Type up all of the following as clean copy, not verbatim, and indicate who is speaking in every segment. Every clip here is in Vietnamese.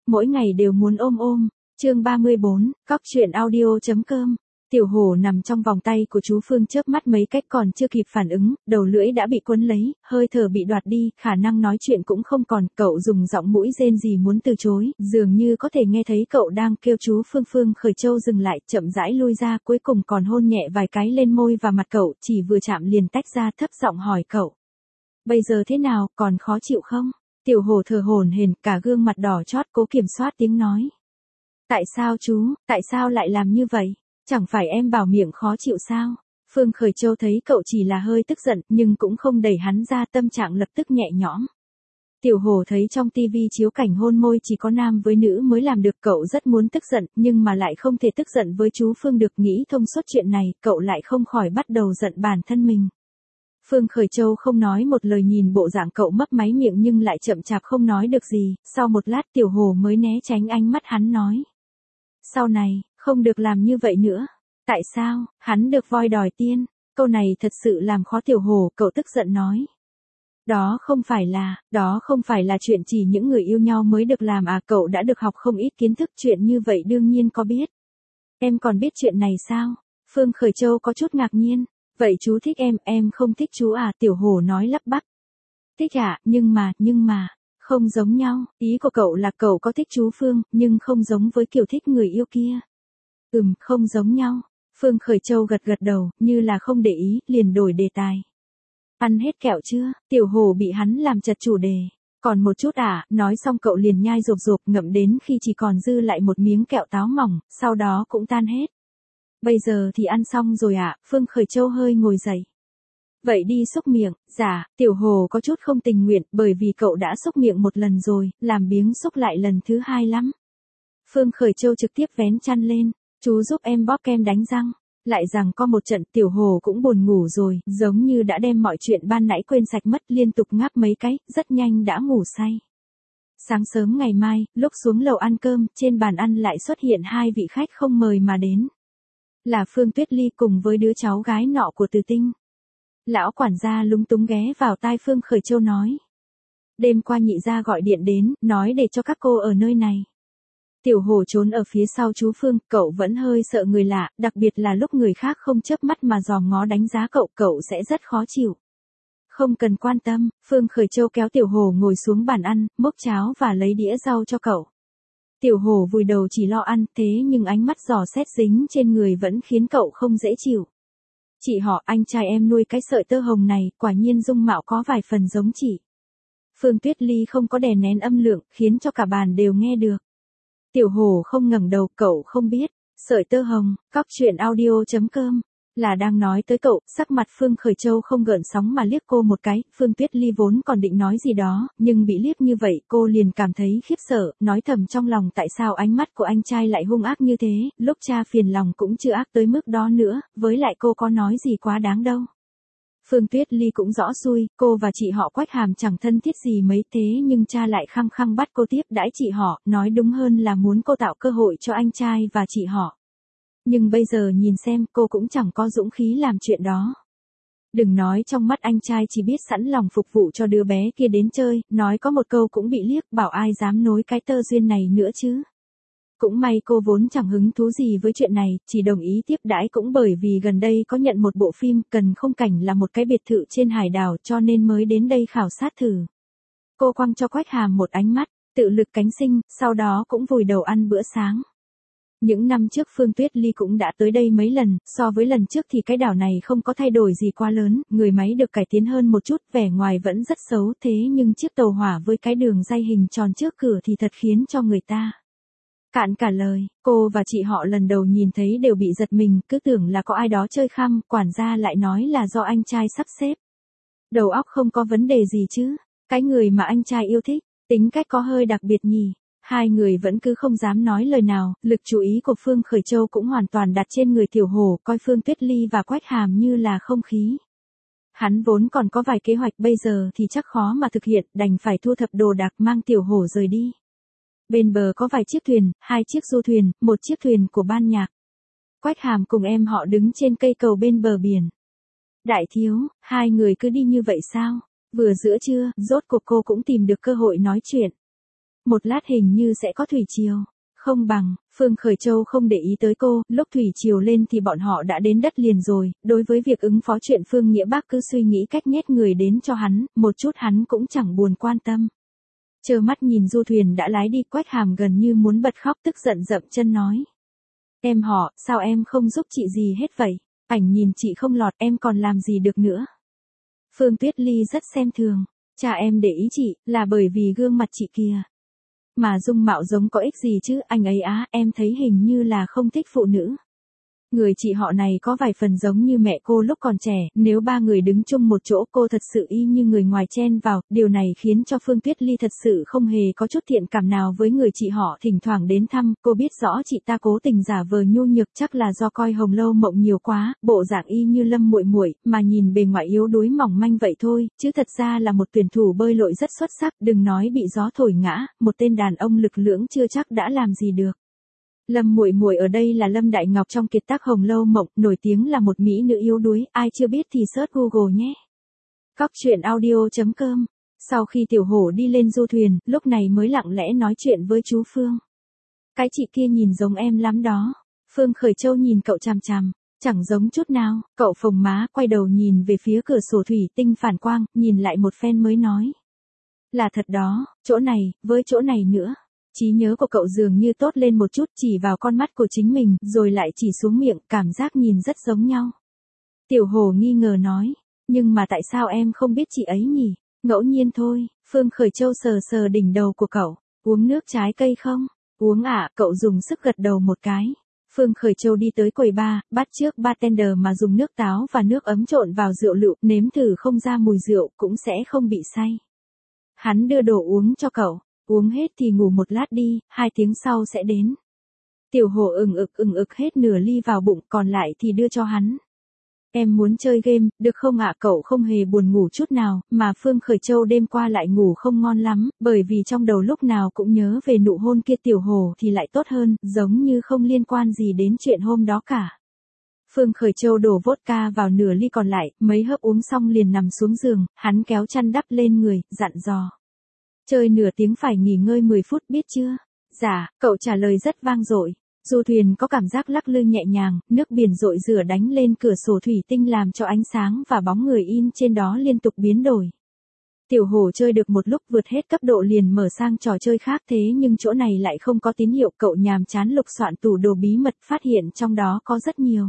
Speaker 1: mỗi ngày đều muốn ôm ôm. Chương 34, Cóc truyện audio.com. Tiểu hổ nằm trong vòng tay của chú Phương chớp mắt mấy cách còn chưa kịp phản ứng, đầu lưỡi đã bị quấn lấy, hơi thở bị đoạt đi, khả năng nói chuyện cũng không còn, cậu dùng giọng mũi rên rỉ muốn từ chối, dường như có thể nghe thấy cậu đang kêu chú Phương. Phương Khởi Châu dừng lại, chậm rãi lui ra, cuối cùng còn hôn nhẹ vài cái lên môi và mặt cậu, chỉ vừa chạm liền tách ra, thấp giọng hỏi cậu. Bây giờ thế nào, còn khó chịu không? Tiểu hổ thở hổn hển, cả gương mặt đỏ chót, cố kiểm soát tiếng nói. Tại sao chú, tại sao lại làm như vậy? Chẳng phải em bảo miệng khó chịu sao? Phương Khởi Châu thấy cậu chỉ là hơi tức giận, nhưng cũng không đẩy hắn ra, tâm trạng lập tức nhẹ nhõm. Tiểu hổ thấy trong tivi chiếu cảnh hôn môi chỉ có nam với nữ mới làm được, cậu rất muốn tức giận, nhưng mà lại không thể tức giận với chú Phương được, nghĩ thông suốt chuyện này, cậu lại không khỏi bắt đầu giận bản thân mình. Phương Khởi Châu không nói một lời, nhìn bộ dạng cậu mấp máy miệng nhưng lại chậm chạp không nói được gì, sau một lát tiểu hổ mới né tránh ánh mắt hắn nói. Sau này, không được làm như vậy nữa. Tại sao, hắn được voi đòi tiên, câu này thật sự làm khó tiểu hổ, cậu tức giận nói. Đó không phải là chuyện chỉ những người yêu nhau mới được làm à, cậu đã được học không ít kiến thức, chuyện như vậy đương nhiên có biết. Em còn biết chuyện này sao? Phương Khởi Châu có chút ngạc nhiên. Vậy chú thích em không thích chú à, tiểu hổ nói lắp bắp. Thích à, nhưng mà, không giống nhau, ý của cậu là cậu có thích chú Phương, nhưng không giống với kiểu thích người yêu kia. Không giống nhau. Phương Khởi Châu gật gật đầu, như là không để ý, liền đổi đề tài. Ăn hết kẹo chưa? Tiểu hổ bị hắn làm chật chủ đề. Còn một chút à, nói xong cậu liền nhai rộp rộp, ngậm đến khi chỉ còn dư lại một miếng kẹo táo mỏng, sau đó cũng tan hết. Bây giờ thì ăn xong rồi ạ, Phương Khởi Châu hơi ngồi dậy. Vậy đi xúc miệng, dạ, tiểu hồ có chút không tình nguyện, bởi vì cậu đã xúc miệng một lần rồi, làm biếng xúc lại lần thứ hai lắm. Phương Khởi Châu trực tiếp vén chăn lên, chú giúp em bóp kem đánh răng. Lại rằng có một trận, tiểu hồ cũng buồn ngủ rồi, giống như đã đem mọi chuyện ban nãy quên sạch mất, liên tục ngáp mấy cái, rất nhanh đã ngủ say. Sáng sớm ngày mai, lúc xuống lầu ăn cơm, trên bàn ăn lại xuất hiện hai vị khách không mời mà đến. Là Phương Tuyết Ly cùng với đứa cháu gái nọ của Từ Tinh. Lão quản gia lúng túng ghé vào tai Phương Khởi Châu nói. Đêm qua nhị gia gọi điện đến, nói để cho các cô ở nơi này. Tiểu hổ trốn ở phía sau chú Phương, cậu vẫn hơi sợ người lạ, đặc biệt là lúc người khác không chớp mắt mà dòm ngó đánh giá cậu sẽ rất khó chịu. Không cần quan tâm, Phương Khởi Châu kéo tiểu hổ ngồi xuống bàn ăn, múc cháo và lấy đĩa rau cho cậu. Tiểu hổ vùi đầu chỉ lo ăn, thế nhưng ánh mắt dò xét dính trên người vẫn khiến cậu không dễ chịu. Chị họ, anh trai em nuôi cái sợi tơ hồng này, quả nhiên dung mạo có vài phần giống chị. Phương Tuyết Ly không có đè nén âm lượng, khiến cho cả bàn đều nghe được. Tiểu hổ không ngẩng đầu, cậu không biết. Sợi tơ hồng, Cóc truyện audio.com. Là đang nói tới cậu, sắc mặt Phương Khởi Châu không gợn sóng mà liếc cô một cái, Phương Tuyết Ly vốn còn định nói gì đó, nhưng bị liếc như vậy, cô liền cảm thấy khiếp sợ, nói thầm trong lòng tại sao ánh mắt của anh trai lại hung ác như thế, lúc cha phiền lòng cũng chưa ác tới mức đó nữa, với lại cô có nói gì quá đáng đâu. Phương Tuyết Ly cũng rõ xui, cô và chị họ Quách Hàm chẳng thân thiết gì mấy, thế nhưng cha lại khăng khăng bắt cô tiếp đãi chị họ, nói đúng hơn là muốn cô tạo cơ hội cho anh trai và chị họ. Nhưng bây giờ nhìn xem, cô cũng chẳng có dũng khí làm chuyện đó. Đừng nói trong mắt anh trai chỉ biết sẵn lòng phục vụ cho đứa bé kia đến chơi, nói có một câu cũng bị liếc, bảo ai dám nối cái tơ duyên này nữa chứ. Cũng may cô vốn chẳng hứng thú gì với chuyện này, chỉ đồng ý tiếp đãi cũng bởi vì gần đây có nhận một bộ phim cần không cảnh là một cái biệt thự trên hải đảo cho nên mới đến đây khảo sát thử. Cô quăng cho Quách Hàm một ánh mắt, tự lực cánh sinh, sau đó cũng vùi đầu ăn bữa sáng. Những năm trước Phương Tuyết Ly cũng đã tới đây mấy lần, so với lần trước thì cái đảo này không có thay đổi gì quá lớn, người máy được cải tiến hơn một chút, vẻ ngoài vẫn rất xấu, thế nhưng chiếc tàu hỏa với cái đường ray hình tròn trước cửa thì thật khiến cho người ta cạn cả lời. Cô và chị họ lần đầu nhìn thấy đều bị giật mình, cứ tưởng là có ai đó chơi khăm, quản gia lại nói là do anh trai sắp xếp. Đầu óc không có vấn đề gì chứ, cái người mà anh trai yêu thích, tính cách có hơi đặc biệt nhỉ. Hai người vẫn cứ không dám nói lời nào, lực chú ý của Phương Khởi Châu cũng hoàn toàn đặt trên người tiểu hổ, coi Phương Tuyết Ly và Quách Hàm như là không khí. Hắn vốn còn có vài kế hoạch, bây giờ thì chắc khó mà thực hiện, đành phải thu thập đồ đạc mang tiểu hổ rời đi. Bên bờ có vài chiếc thuyền, 2 chiếc du thuyền, 1 chiếc thuyền của ban nhạc. Quách Hàm cùng em họ đứng trên cây cầu bên bờ biển. Đại thiếu, hai người cứ đi như vậy sao? Vừa giữa trưa, rốt cuộc cô cũng tìm được cơ hội nói chuyện. một lát hình như sẽ có thủy triều. Không bằng, Phương Khởi Châu không để ý tới cô, lúc thủy triều lên thì bọn họ đã đến đất liền rồi, đối với việc ứng phó chuyện Phương Nghĩa Bác cứ suy nghĩ cách nhét người đến cho hắn, một chút hắn cũng chẳng buồn quan tâm. Trơ mắt nhìn du thuyền đã lái đi, Quách Hàm gần như muốn bật khóc, tức giận dậm chân nói. Em họ, sao em không giúp chị gì hết vậy? Ảnh nhìn chị không lọt em còn làm gì được nữa? Phương Tuyết Ly rất xem thường. Cha em để ý chị, là bởi vì gương mặt chị kìa. Mà dung mạo giống có ích gì chứ, anh ấy á, em thấy hình như là không thích phụ nữ. Người chị họ này có vài phần giống như mẹ cô lúc còn trẻ, nếu ba người đứng chung một chỗ cô thật sự y như người ngoài chen vào, điều này khiến cho Phương Tuyết Ly thật sự không hề có chút thiện cảm nào với người chị họ thỉnh thoảng đến thăm, cô biết rõ chị ta cố tình giả vờ nhu nhược chắc là do coi Hồng Lâu Mộng nhiều quá, bộ dạng y như Lâm Muội Muội, mà nhìn bề ngoài yếu đuối mỏng manh vậy thôi, chứ thật ra là một tuyển thủ bơi lội rất xuất sắc, đừng nói bị gió thổi ngã, một tên đàn ông lực lưỡng chưa chắc đã làm gì được. Lâm Muội Muội ở đây là Lâm Đại Ngọc trong kiệt tác Hồng Lâu Mộng, nổi tiếng là một mỹ nữ yếu đuối, ai chưa biết thì search Google nhé. Cóc truyện audio.com. Sau khi Tiểu Hổ đi lên du thuyền, lúc này mới lặng lẽ nói chuyện với chú Phương. Cái chị kia nhìn giống em lắm đó. Phương Khởi Châu nhìn cậu chằm chằm, chẳng giống chút nào, cậu phồng má, quay đầu nhìn về phía cửa sổ thủy tinh phản quang, nhìn lại một phen mới nói. Là thật đó, chỗ này, với chỗ này nữa. Trí nhớ của cậu dường như tốt lên một chút, chỉ vào con mắt của chính mình, rồi lại chỉ xuống miệng, cảm giác nhìn rất giống nhau. Tiểu Hổ nghi ngờ nói, nhưng mà tại sao em không biết chị ấy nhỉ? Ngẫu nhiên thôi, Phương Khởi Châu sờ sờ đỉnh đầu của cậu, uống nước trái cây không? Uống ạ, cậu dùng sức gật đầu một cái. Phương Khởi Châu đi tới quầy bar, bắt trước bartender mà dùng nước táo và nước ấm trộn vào rượu lựu, nếm thử không ra mùi rượu cũng sẽ không bị say. Hắn đưa đồ uống cho cậu. Uống hết thì ngủ một lát đi, 2 tiếng sau sẽ đến. Tiểu Hổ ừng ực hết nửa ly vào bụng, còn lại thì đưa cho hắn. Em muốn chơi game, được không ạ? Cậu không hề buồn ngủ chút nào, mà Phương Khởi Châu đêm qua lại ngủ không ngon lắm, bởi vì trong đầu lúc nào cũng nhớ về nụ hôn kia. Tiểu Hổ thì lại tốt hơn, giống như không liên quan gì đến chuyện hôm đó cả. Phương Khởi Châu đổ vodka vào nửa ly còn lại, mấy hớp uống xong liền nằm xuống giường, hắn kéo chăn đắp lên người, dặn dò. Chơi nửa tiếng phải nghỉ ngơi 10 phút biết chưa? Dạ, cậu trả lời rất vang dội. Du thuyền có cảm giác lắc lư nhẹ nhàng, nước biển rội rửa đánh lên cửa sổ thủy tinh làm cho ánh sáng và bóng người in trên đó liên tục biến đổi. Tiểu Hổ chơi được một lúc vượt hết cấp độ liền mở sang trò chơi khác, thế nhưng chỗ này lại không có tín hiệu, cậu nhàm chán lục soạn tủ đồ bí mật, phát hiện trong đó có rất nhiều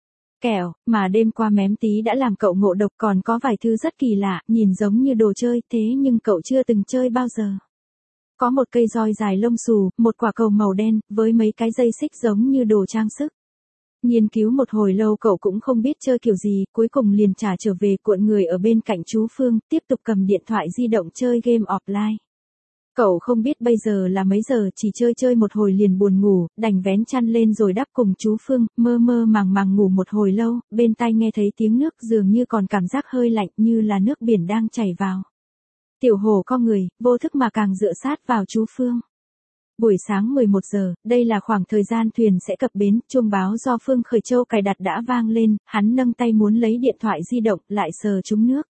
Speaker 1: kẹo, mà đêm qua mém tí đã làm cậu ngộ độc, còn có vài thứ rất kỳ lạ, nhìn giống như đồ chơi, thế nhưng cậu chưa từng chơi bao giờ. Có một cây roi dài lông xù, một quả cầu màu đen, với mấy cái dây xích giống như đồ trang sức. Nghiên cứu một hồi lâu cậu cũng không biết chơi kiểu gì, cuối cùng liền trả trở về cuộn người ở bên cạnh chú Phương, tiếp tục cầm điện thoại di động chơi game offline. Cậu không biết bây giờ là mấy giờ, chỉ chơi một hồi liền buồn ngủ, đành vén chăn lên rồi đắp cùng chú Phương, mơ mơ màng ngủ một hồi lâu, bên tai nghe thấy tiếng nước dường như còn cảm giác hơi lạnh như là nước biển đang chảy vào. Tiểu Hổ co người, vô thức mà càng dựa sát vào chú Phương. Buổi sáng 11 giờ, đây là khoảng thời gian thuyền sẽ cập bến, chuông báo do Phương Khởi Châu cài đặt đã vang lên, hắn nâng tay muốn lấy điện thoại di động, lại sờ trúng nước.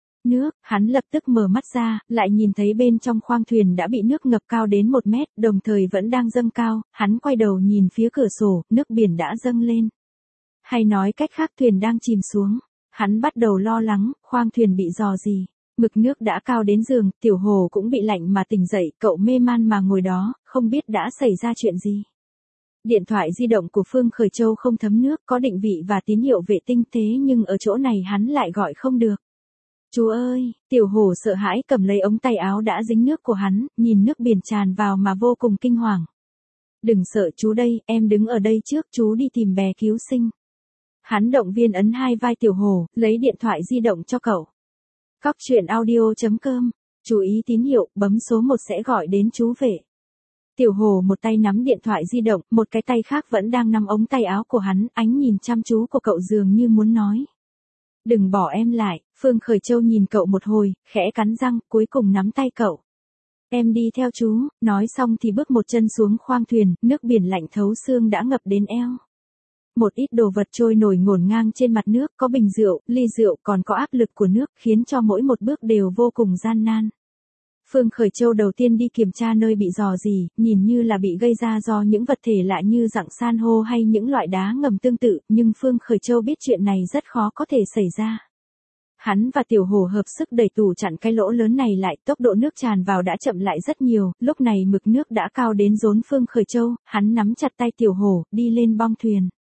Speaker 1: Hắn lập tức mở mắt ra, lại nhìn thấy bên trong khoang thuyền đã bị nước ngập cao đến 1 mét, đồng thời vẫn đang dâng cao, hắn quay đầu nhìn phía cửa sổ, nước biển đã dâng lên. Hay nói cách khác thuyền đang chìm xuống. Hắn bắt đầu lo lắng, khoang thuyền bị rò gì. Mực nước đã cao đến giường, Tiểu Hổ cũng bị lạnh mà tỉnh dậy, cậu mê man mà ngồi đó, không biết đã xảy ra chuyện gì. Điện thoại di động của Phương Khởi Châu không thấm nước, có định vị và tín hiệu vệ tinh, thế nhưng ở chỗ này hắn lại gọi không được. Chú ơi, Tiểu Hổ sợ hãi cầm lấy ống tay áo đã dính nước của hắn, nhìn nước biển tràn vào mà vô cùng kinh hoàng. Đừng sợ chú đây, em đứng ở đây trước, chú đi tìm bè cứu sinh. Hắn động viên ấn hai vai Tiểu Hổ, lấy điện thoại di động cho cậu. Cóc truyện audio.com, chú ý tín hiệu, bấm số 1 sẽ gọi đến chú vệ. Tiểu Hổ một tay nắm điện thoại di động, một cái tay khác vẫn đang nắm ống tay áo của hắn, ánh nhìn chăm chú của cậu dường như muốn nói. Đừng bỏ em lại. Phương Khởi Châu nhìn cậu một hồi, khẽ cắn răng, cuối cùng nắm tay cậu. Em đi theo chú, nói xong thì bước một chân xuống khoang thuyền, nước biển lạnh thấu xương đã ngập đến eo. Một ít đồ vật trôi nổi ngổn ngang trên mặt nước, có bình rượu, ly rượu, còn có áp lực của nước, khiến cho mỗi một bước đều vô cùng gian nan. Phương Khởi Châu đầu tiên đi kiểm tra nơi bị rò rỉ, nhìn như là bị gây ra do những vật thể lạ như dạng san hô hay những loại đá ngầm tương tự, nhưng Phương Khởi Châu biết chuyện này rất khó có thể xảy ra. Hắn và Tiểu Hổ hợp sức đẩy tủ chặn cái lỗ lớn này lại, tốc độ nước tràn vào đã chậm lại rất nhiều, lúc này mực nước đã cao đến rốn Phương Khởi Châu, hắn nắm chặt tay Tiểu Hổ, đi lên bong thuyền.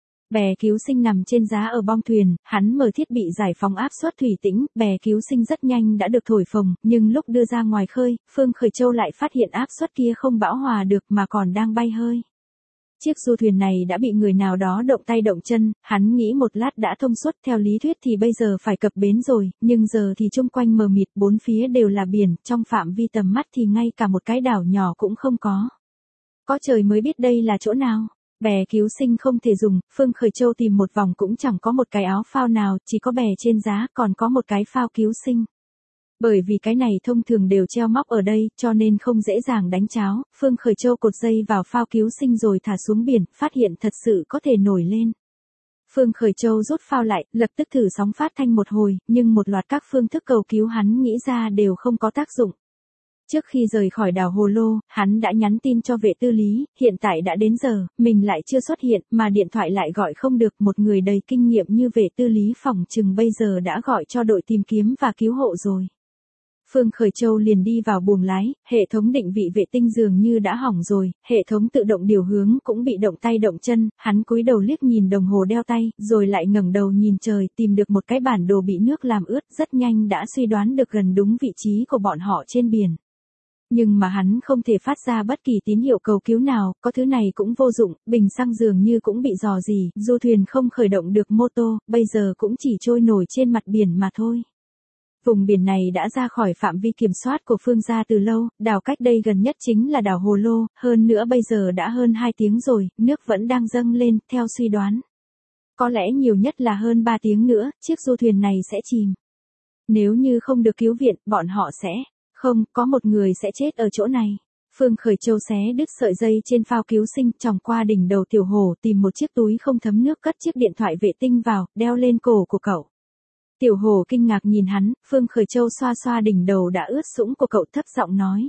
Speaker 1: Bè cứu sinh nằm trên giá ở bong thuyền, hắn mở thiết bị giải phóng áp suất thủy tĩnh, bè cứu sinh rất nhanh đã được thổi phồng, nhưng lúc đưa ra ngoài khơi, Phương Khởi Châu lại phát hiện áp suất kia không bão hòa được mà còn đang bay hơi. Chiếc du thuyền này đã bị người nào đó động tay động chân, hắn nghĩ một lát đã thông suốt, theo lý thuyết thì bây giờ phải cập bến rồi, nhưng giờ thì chung quanh mờ mịt, bốn phía đều là biển, trong phạm vi tầm mắt thì ngay cả một cái đảo nhỏ cũng không có. Có trời mới biết đây là chỗ nào. Bè cứu sinh không thể dùng, Phương Khởi Châu tìm một vòng cũng chẳng có một cái áo phao nào, chỉ có bè trên giá, còn có một cái phao cứu sinh. Bởi vì cái này thông thường đều treo móc ở đây, cho nên không dễ dàng đánh cháo, Phương Khởi Châu cột dây vào phao cứu sinh rồi thả xuống biển, phát hiện thật sự có thể nổi lên. Phương Khởi Châu rút phao lại, lập tức thử sóng phát thanh một hồi, nhưng một loạt các phương thức cầu cứu hắn nghĩ ra đều không có tác dụng. Trước khi rời khỏi đảo Hồ Lô, hắn đã nhắn tin cho vệ tư lý, hiện tại đã đến giờ, mình lại chưa xuất hiện, mà điện thoại lại gọi không được, một người đầy kinh nghiệm như vệ tư lý phỏng chừng bây giờ đã gọi cho đội tìm kiếm và cứu hộ rồi. Phương Khởi Châu liền đi vào buồng lái, hệ thống định vị vệ tinh dường như đã hỏng rồi, hệ thống tự động điều hướng cũng bị động tay động chân, hắn cúi đầu liếc nhìn đồng hồ đeo tay, rồi lại ngẩng đầu nhìn trời, tìm được một cái bản đồ bị nước làm ướt, rất nhanh đã suy đoán được gần đúng vị trí của bọn họ trên biển. Nhưng mà hắn không thể phát ra bất kỳ tín hiệu cầu cứu nào, có thứ này cũng vô dụng, bình xăng dường như cũng bị rò rỉ, du thuyền không khởi động được mô tô, bây giờ cũng chỉ trôi nổi trên mặt biển mà thôi. Vùng biển này đã ra khỏi phạm vi kiểm soát của Phương gia từ lâu, đảo cách đây gần nhất chính là đảo Hồ Lô, hơn nữa bây giờ đã hơn 2 tiếng rồi, nước vẫn đang dâng lên, theo suy đoán. Có lẽ nhiều nhất là hơn 3 tiếng nữa, chiếc du thuyền này sẽ chìm. Nếu như không được cứu viện, bọn họ sẽ... Không, có một người sẽ chết ở chỗ này. Phương Khởi Châu xé đứt sợi dây trên phao cứu sinh, chòng qua đỉnh đầu Tiểu Hổ, tìm một chiếc túi không thấm nước, cất chiếc điện thoại vệ tinh vào, đeo lên cổ của cậu. Tiểu Hổ kinh ngạc nhìn hắn, Phương Khởi Châu xoa xoa đỉnh đầu đã ướt sũng của cậu, thấp giọng nói.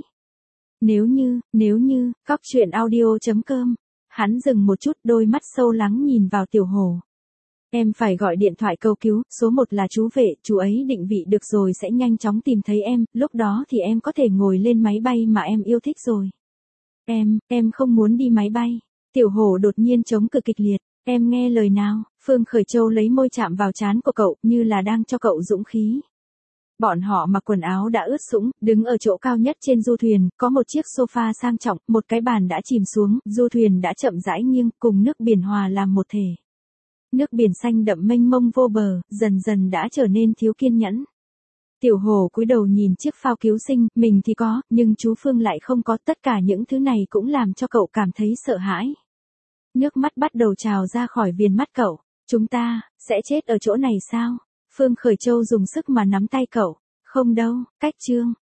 Speaker 1: Nếu như, cóc truyện audio.com. Hắn dừng một chút, đôi mắt sâu lắng nhìn vào Tiểu Hổ. Em phải gọi điện thoại cầu cứu, số 1 là chú vệ, chú ấy định vị được rồi sẽ nhanh chóng tìm thấy em, lúc đó thì em có thể ngồi lên máy bay mà em yêu thích rồi. Em không muốn đi máy bay. Tiểu Hổ đột nhiên chống cự kịch liệt, em nghe lời nào, Phương Khởi Châu lấy môi chạm vào trán của cậu, như là đang cho cậu dũng khí. Bọn họ mặc quần áo đã ướt sũng, đứng ở chỗ cao nhất trên du thuyền, có một chiếc sofa sang trọng, một cái bàn đã chìm xuống, du thuyền đã chậm rãi nghiêng, cùng nước biển hòa làm một thể. Nước biển xanh đậm mênh mông vô bờ, dần dần đã trở nên thiếu kiên nhẫn. Tiểu Hổ cúi đầu nhìn chiếc phao cứu sinh, mình thì có, nhưng chú Phương lại không có, tất cả những thứ này cũng làm cho cậu cảm thấy sợ hãi. Nước mắt bắt đầu trào ra khỏi viền mắt cậu, chúng ta, sẽ chết ở chỗ này sao? Phương Khởi Châu dùng sức mà nắm tay cậu, không đâu, cách chương.